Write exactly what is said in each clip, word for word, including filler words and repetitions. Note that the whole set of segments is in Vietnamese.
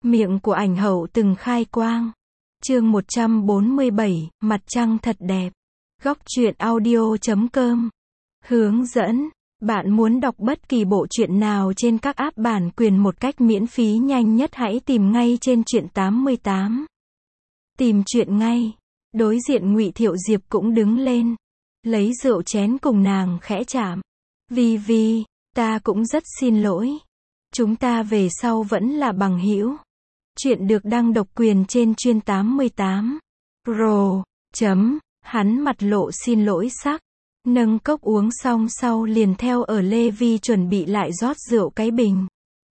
Miệng của ảnh hậu từng khai quang. Chương một trăm bốn mươi bảy, mặt trăng thật đẹp. Góc truyện audio chấm com. Hướng dẫn. Bạn muốn đọc bất kỳ bộ truyện nào trên các app bản quyền một cách miễn phí nhanh nhất, hãy tìm ngay trên truyện tám mươi tám. Tìm truyện ngay. Đối diện Ngụy Thiệu Diệp cũng đứng lên, lấy rượu chén cùng nàng khẽ chạm. Vi Vi, ta cũng rất xin lỗi. Chúng ta về sau vẫn là bằng hữu. Chuyện được đăng độc quyền trên chuyên tám mươi tám. Pro. Chấm. Hắn mặt lộ xin lỗi sắc. Nâng cốc uống xong sau liền theo ở Lê Vi chuẩn bị lại rót rượu cái bình.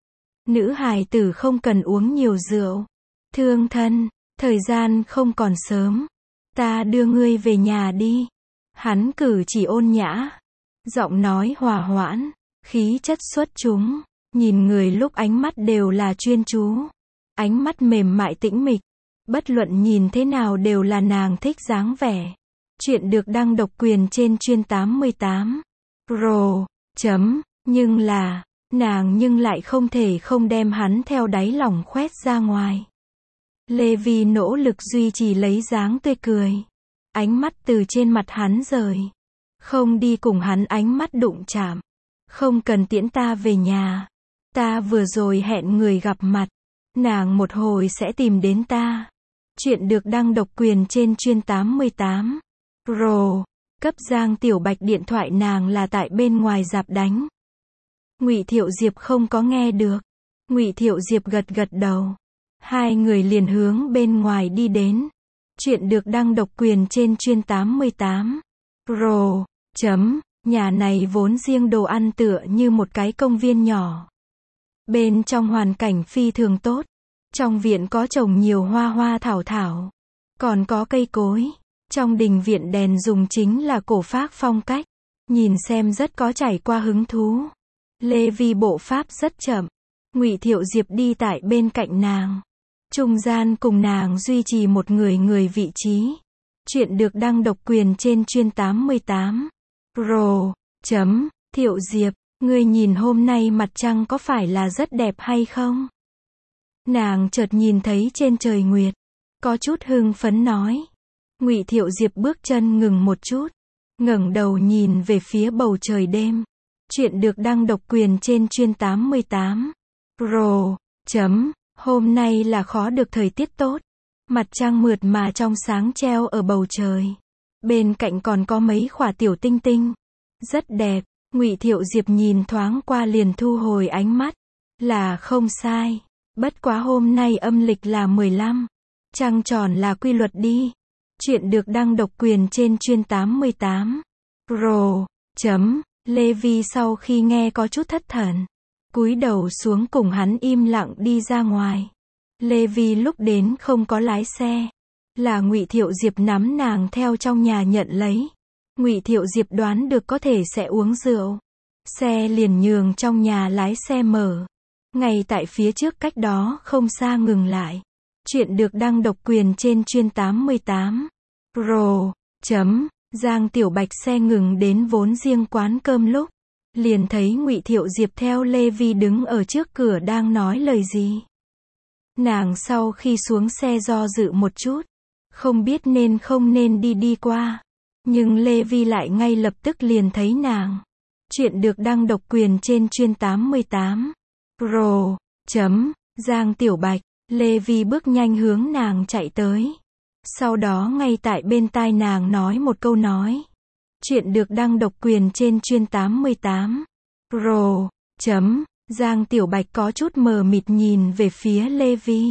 Nữ hài tử không cần uống nhiều rượu. Thương thân, thời gian không còn sớm. Ta đưa ngươi về nhà đi. Hắn cử chỉ ôn nhã. Giọng nói hòa hoãn. Khí chất xuất chúng. Nhìn người lúc ánh mắt đều là chuyên chú. Ánh mắt mềm mại tĩnh mịch. Bất luận nhìn thế nào đều là nàng thích dáng vẻ. Chuyện được đăng độc quyền trên chuyên tám mươi tám. Pro. Chấm. Nhưng là, nàng nhưng lại không thể không đem hắn theo đáy lòng khoét ra ngoài. Lê Vi nỗ lực duy trì lấy dáng tươi cười. Ánh mắt từ trên mặt hắn rời. Không đi cùng hắn ánh mắt đụng chạm. Không cần tiễn ta về nhà. Ta vừa rồi hẹn người gặp mặt. Nàng một hồi sẽ tìm đến ta. Chuyện được đăng độc quyền trên chuyên tám mươi tám. Pro. Cấp Giang Tiểu Bạch điện thoại, nàng là tại bên ngoài rạp đánh. Ngụy Thiệu Diệp không có nghe được. Ngụy Thiệu Diệp gật gật đầu. Hai người liền hướng bên ngoài đi đến. Chuyện được đăng độc quyền trên chuyên tám mươi tám. Pro. Chấm. Nhà này vốn riêng đồ ăn tựa như một cái công viên nhỏ. Bên trong hoàn cảnh phi thường tốt. Trong viện có trồng nhiều hoa hoa thảo thảo. Còn có cây cối. Trong đình viện đèn dùng chính là cổ phác phong cách. Nhìn xem rất có trải qua hứng thú. Lê Vi bộ pháp rất chậm. Ngụy Thiệu Diệp đi tại bên cạnh nàng. Trung gian cùng nàng duy trì một người người vị trí. Chuyện được đăng độc quyền trên chuyên tám mươi tám. Pro. Chấm. Thiệu Diệp, ngươi nhìn hôm nay mặt trăng có phải là rất đẹp hay không? Nàng chợt nhìn thấy trên trời nguyệt. Có chút hưng phấn nói. Ngụy Thiệu Diệp bước chân ngừng một chút. Ngẩng đầu nhìn về phía bầu trời đêm. Chuyện được đăng độc quyền trên chuyên tám mươi tám. Pro. Chấm. Hôm nay là khó được thời tiết tốt. Mặt trăng mượt mà trong sáng treo ở bầu trời. Bên cạnh còn có mấy khỏa tiểu tinh tinh. Rất đẹp. Ngụy Thiệu Diệp nhìn thoáng qua liền thu hồi ánh mắt. Là không sai. Bất quá hôm nay âm lịch là mười lăm. Trăng tròn là quy luật đi. Chuyện được đăng độc quyền trên chuyên tám mươi tám. Pro. Chấm. Lê Vi sau khi nghe có chút thất thần. Cúi đầu xuống cùng hắn im lặng đi ra ngoài. Lê Vi lúc đến không có lái xe. Là Ngụy Thiệu Diệp nắm nàng theo trong nhà nhận lấy. Ngụy Thiệu Diệp đoán được có thể sẽ uống rượu. Xe liền nhường trong nhà lái xe mở. Ngay tại phía trước cách đó không xa ngừng lại. Chuyện được đăng độc quyền trên chuyên tám mươi tám. Pro. Chấm. Giang Tiểu Bạch xe ngừng đến vốn riêng quán cơm lúc. Liền thấy Ngụy Thiệu Diệp theo Lê Vi đứng ở trước cửa đang nói lời gì. Nàng sau khi xuống xe do dự một chút. Không biết nên không nên đi đi qua. Nhưng Lê Vi lại ngay lập tức liền thấy nàng. Chuyện được đăng độc quyền trên chuyên tám mươi tám. Pro. Chấm. Giang Tiểu Bạch. Lê Vi bước nhanh hướng nàng chạy tới. Sau đó ngay tại bên tai nàng nói một câu nói. Chuyện được đăng độc quyền trên chuyên tám mươi tám. Pro. Chấm. Giang Tiểu Bạch có chút mờ mịt nhìn về phía Lê Vi.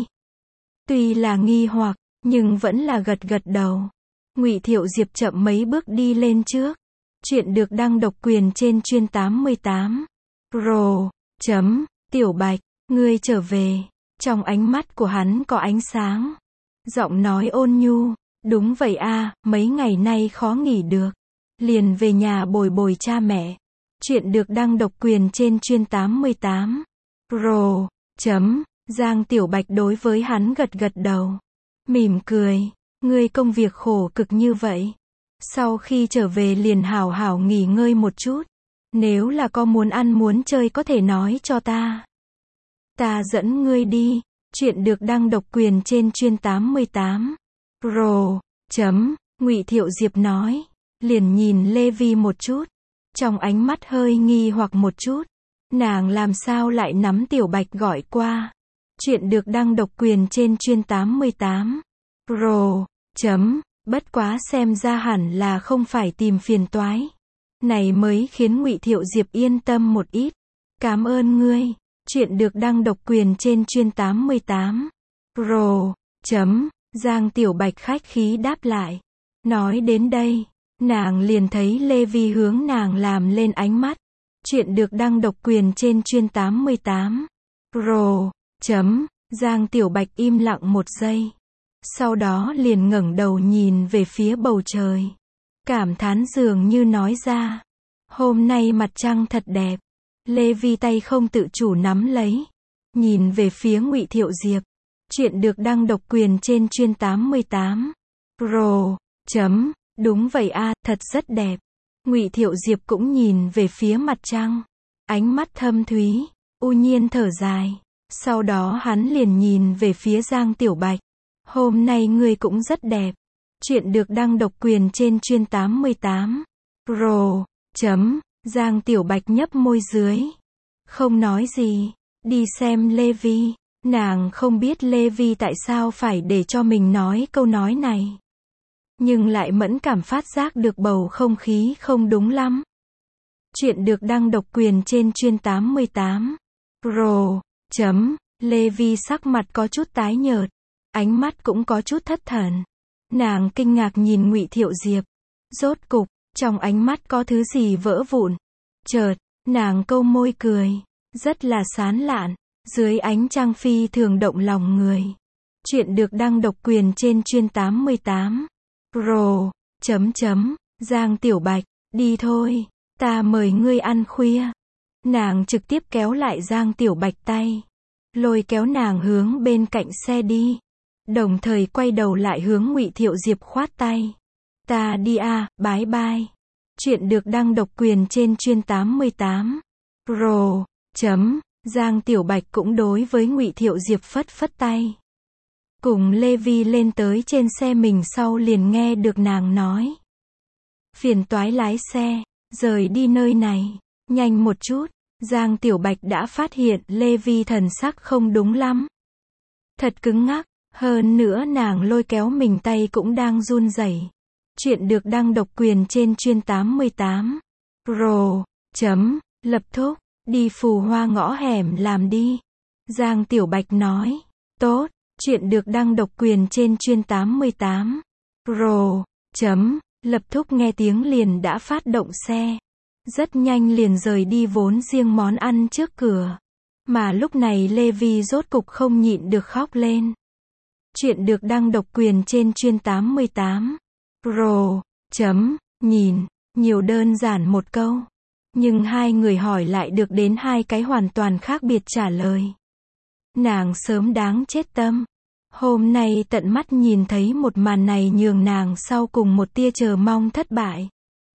Tuy là nghi hoặc, nhưng vẫn là gật gật đầu. Ngụy Thiệu Diệp chậm mấy bước đi lên trước. Chuyện được đăng độc quyền trên chuyên tám mươi tám. Pro. Chấm. Tiểu Bạch, ngươi trở về. Trong ánh mắt của hắn có ánh sáng. Giọng nói ôn nhu. Đúng vậy a, mấy ngày nay khó nghỉ được. Liền về nhà bồi bồi cha mẹ. Chuyện được đăng độc quyền trên chuyên tám mươi tám. Pro. Chấm. Giang Tiểu Bạch đối với hắn gật gật đầu. Mỉm cười. Ngươi công việc khổ cực như vậy. Sau khi trở về liền hảo hảo nghỉ ngơi một chút. Nếu là có muốn ăn muốn chơi có thể nói cho ta. Ta dẫn ngươi đi. Chuyện được đăng độc quyền trên chuyên tám mươi tám. Pro. Chấm. Ngụy Thiệu Diệp nói. Liền nhìn Lê Vi một chút. Trong ánh mắt hơi nghi hoặc một chút. Nàng làm sao lại nắm Tiểu Bạch gọi qua. Chuyện được đăng độc quyền trên chuyên tám mươi tám. Pro. Chấm. Bất quá xem ra hẳn là không phải tìm phiền toái. Này mới khiến Ngụy Thiệu Diệp yên tâm một ít. Cảm ơn ngươi. Chuyện được đăng độc quyền trên chuyên tám mươi tám. Pro. Chấm. Giang Tiểu Bạch khách khí đáp lại. Nói đến đây, nàng liền thấy Lê Vi hướng nàng làm lên ánh mắt. Chuyện được đăng độc quyền trên chuyên tám mươi tám. Pro. Chấm. Giang Tiểu Bạch im lặng một giây. Sau đó liền ngẩng đầu nhìn về phía bầu trời. Cảm thán dường như nói ra. Hôm nay mặt trăng thật đẹp. Lê Vi tay không tự chủ nắm lấy. Nhìn về phía Ngụy Thiệu Diệp. Chuyện được đăng độc quyền trên chuyên tám mươi tám. Pro. Chấm. Đúng vậy a, thật rất đẹp. Ngụy Thiệu Diệp cũng nhìn về phía mặt trăng. Ánh mắt thâm thúy. U nhiên thở dài. Sau đó hắn liền nhìn về phía Giang Tiểu Bạch. Hôm nay ngươi cũng rất đẹp. Chuyện được đăng độc quyền trên chuyên tám mươi tám. Pro. Chấm. Giang Tiểu Bạch nhấp môi dưới. Không nói gì. Đi xem Lê Vi. Nàng không biết Lê Vi tại sao phải để cho mình nói câu nói này. Nhưng lại mẫn cảm phát giác được bầu không khí không đúng lắm. Chuyện được đăng độc quyền trên chuyên tám mươi tám. Pro. Chấm. Lê Vi sắc mặt có chút tái nhợt. Ánh mắt cũng có chút thất thần. Nàng kinh ngạc nhìn Ngụy Thiệu Diệp. Rốt cục, trong ánh mắt có thứ gì vỡ vụn. Chợt, nàng câu môi cười. Rất là sán lạn. Dưới ánh trăng phi thường động lòng người. Chuyện được đăng độc quyền trên chuyên tám mươi tám. Pro. Chấm chấm. Giang Tiểu Bạch. Đi thôi. Ta mời ngươi ăn khuya. Nàng trực tiếp kéo lại Giang Tiểu Bạch tay. Lôi kéo nàng hướng bên cạnh xe đi. Đồng thời quay đầu lại hướng Ngụy Thiệu Diệp khoát tay. Ta đi a, bái bai. Chuyện được đăng độc quyền trên chuyên tám mươi tám. Pro. Chấm. Giang Tiểu Bạch cũng đối với Ngụy Thiệu Diệp phất phất tay. Cùng Lê Vi lên tới trên xe mình sau liền nghe được nàng nói. Phiền toái lái xe, rời đi nơi này, nhanh một chút. Giang Tiểu Bạch đã phát hiện Lê Vi thần sắc không đúng lắm. Thật cứng ngắc, hơn nữa nàng lôi kéo mình tay cũng đang run rẩy. Chuyện được đăng độc quyền trên chuyên tám mươi tám. Pro. Chấm. Lập thúc, đi Phù Hoa ngõ hẻm làm đi. Giang Tiểu Bạch nói. Tốt. Chuyện được đăng độc quyền trên chuyên tám mươi tám. Pro. Chấm. Lập thúc nghe tiếng liền đã phát động xe. Rất nhanh liền rời đi vốn riêng món ăn trước cửa. Mà lúc này Lê Vi rốt cục không nhịn được khóc lên. Chuyện được đăng độc quyền trên chuyên tám mươi tám. Pro. Chấm. Nhìn. Nhiều đơn giản một câu. Nhưng hai người hỏi lại được đến hai cái hoàn toàn khác biệt trả lời. Nàng sớm đáng chết tâm. Hôm nay tận mắt nhìn thấy một màn này nhường nàng sau cùng một tia chờ mong thất bại.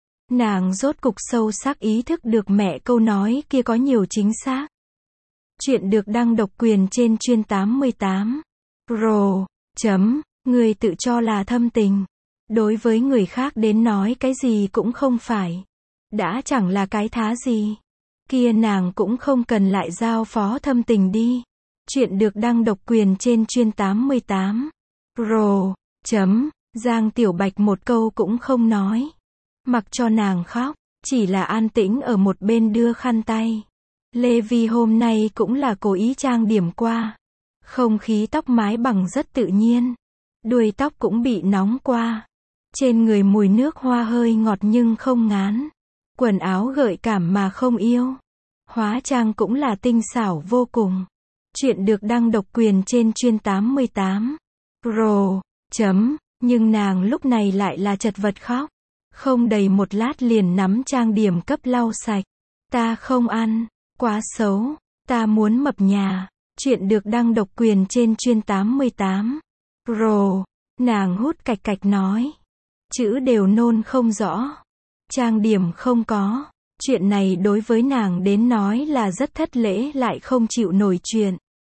Nàng rốt cục sâu sắc ý thức được mẹ câu nói kia có nhiều chính xác. Chuyện được đăng độc quyền trên chuyên tám mươi tám. Pro. Chấm. Người tự cho là thâm tình. Đối với người khác đến nói cái gì cũng không phải. Đã chẳng là cái thá gì. Kia nàng cũng không cần lại giao phó thâm tình đi. Chuyện được đăng độc quyền trên chuyên tám mươi tám. Pro. Chấm. Giang Tiểu Bạch một câu cũng không nói. Mặc cho nàng khóc, chỉ là an tĩnh ở một bên đưa khăn tay. Lê Vi hôm nay cũng là cố ý trang điểm qua. Không khí tóc mái bằng rất tự nhiên. Đuôi tóc cũng bị nóng qua. Trên người mùi nước hoa hơi ngọt nhưng không ngán. Quần áo gợi cảm mà không yêu. Hóa trang cũng là tinh xảo vô cùng. Chuyện được đăng độc quyền trên chuyên tám mươi tám. Pro. Chấm. Nhưng nàng lúc này lại là chật vật khóc. Không đầy một lát liền nắm trang điểm cấp lau sạch. Ta không ăn. Quá xấu. Ta muốn mập nhà. Chuyện được đăng độc quyền trên chuyên tám mươi tám. Pro. Nàng hút cạch cạch nói. Chữ đều nôn không rõ. Trang điểm không có. Chuyện này đối với nàng đến nói là rất thất lễ lại không chịu nổi chuyện.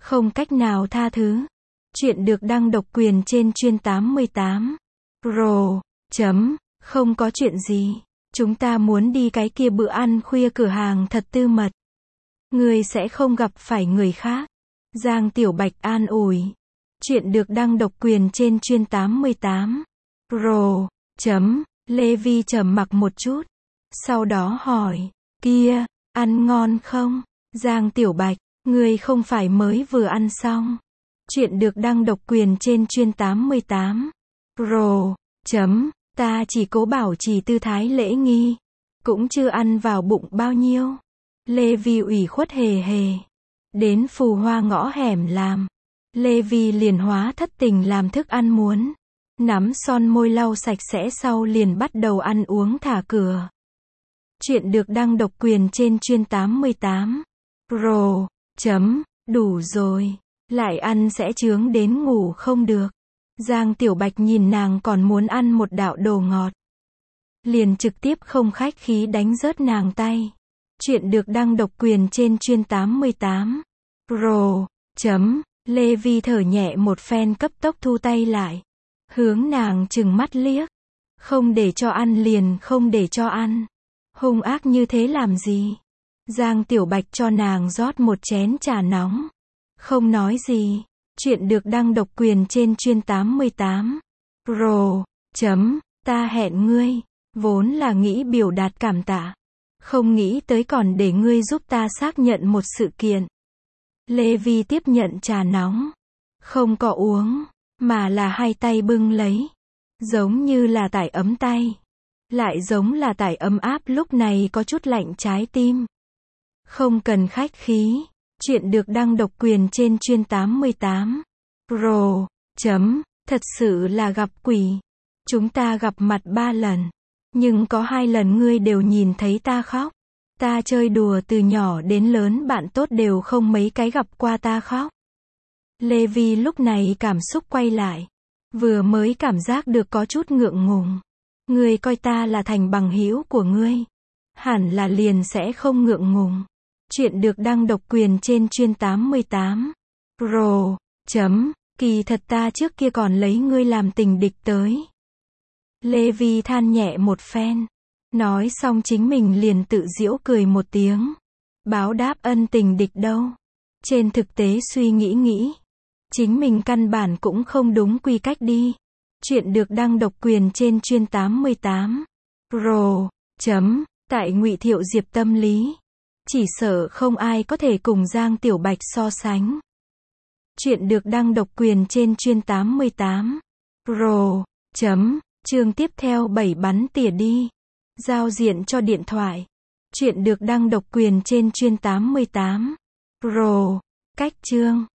Không cách nào tha thứ. Chuyện được đăng độc quyền trên chuyên tám mươi tám. Pro. Chấm. Không có chuyện gì. Chúng ta muốn đi cái kia bữa ăn khuya cửa hàng thật tư mật. Ngươi sẽ không gặp phải người khác. Giang Tiểu Bạch an ủi. Chuyện được đăng độc quyền trên chuyên tám mươi tám. Pro. Chấm. Lê Vi trầm mặc một chút. Sau đó hỏi. Kia, ăn ngon không? Giang Tiểu Bạch, ngươi không phải mới vừa ăn xong. Chuyện được đăng độc quyền trên chuyên tám mươi tám. Pro. Chấm. Ta chỉ cố bảo trì tư thái lễ nghi. Cũng chưa ăn vào bụng bao nhiêu. Lê Vi ủy khuất hề hề. Đến Phù Hoa ngõ hẻm làm. Lê Vi liền hóa thất tình làm thức ăn muốn. Nắm son môi lau sạch sẽ sau liền bắt đầu ăn uống thả cửa. Chuyện được đăng độc quyền trên chuyên tám mươi tám. Pro. Chấm. Đủ rồi. Lại ăn sẽ chướng đến ngủ không được. Giang Tiểu Bạch nhìn nàng còn muốn ăn một đạo đồ ngọt. Liền trực tiếp không khách khí đánh rớt nàng tay. Chuyện được đăng độc quyền trên chuyên tám mươi tám. Pro. Chấm. Lê Vi thở nhẹ một phen cấp tốc thu tay lại. Hướng nàng chừng mắt liếc. Không để cho ăn liền không để cho ăn. Hung ác như thế làm gì? Giang Tiểu Bạch cho nàng rót một chén trà nóng. Không nói gì. Chuyện được đăng độc quyền trên chuyên tám mươi tám. Pro. Chấm. Ta hẹn ngươi. Vốn là nghĩ biểu đạt cảm tạ. Không nghĩ tới còn để ngươi giúp ta xác nhận một sự kiện. Lê Vi tiếp nhận trà nóng. Không có uống. Mà là hai tay bưng lấy. Giống như là tải ấm tay. Lại giống là tải ấm áp lúc này có chút lạnh trái tim. Không cần khách khí. Chuyện được đăng độc quyền trên chuyên tám mươi tám. Pro. Chấm. Thật sự là gặp quỷ. Chúng ta gặp mặt ba lần. Nhưng có hai lần ngươi đều nhìn thấy ta khóc. Ta chơi đùa từ nhỏ đến lớn bạn tốt đều không mấy cái gặp qua ta khóc. Lê Vi lúc này cảm xúc quay lại. Vừa mới cảm giác được có chút ngượng ngùng. Ngươi coi ta là thành bằng hữu của ngươi. Hẳn là liền sẽ không ngượng ngùng. Chuyện được đăng độc quyền trên chuyên tám mươi tám. Pro. Chấm. Kỳ thật ta trước kia còn lấy ngươi làm tình địch tới. Lê Vi than nhẹ một phen. Nói xong chính mình liền tự giễu cười một tiếng. Báo đáp ân tình địch đâu. Trên thực tế suy nghĩ nghĩ. Chính mình căn bản cũng không đúng quy cách đi. Chuyện được đăng độc quyền trên chuyên tám mươi tám. Pro. Chấm. Tại Ngụy Thiệu Diệp tâm lý. Chỉ sợ không ai có thể cùng Giang Tiểu Bạch so sánh. Chuyện được đăng độc quyền trên chuyên tám mươi tám. Pro. Chấm. Chương tiếp theo bảy bắn tỉa đi. Giao diện cho điện thoại. Chuyện được đăng độc quyền trên chuyên tám mươi tám. Pro. Cách chương.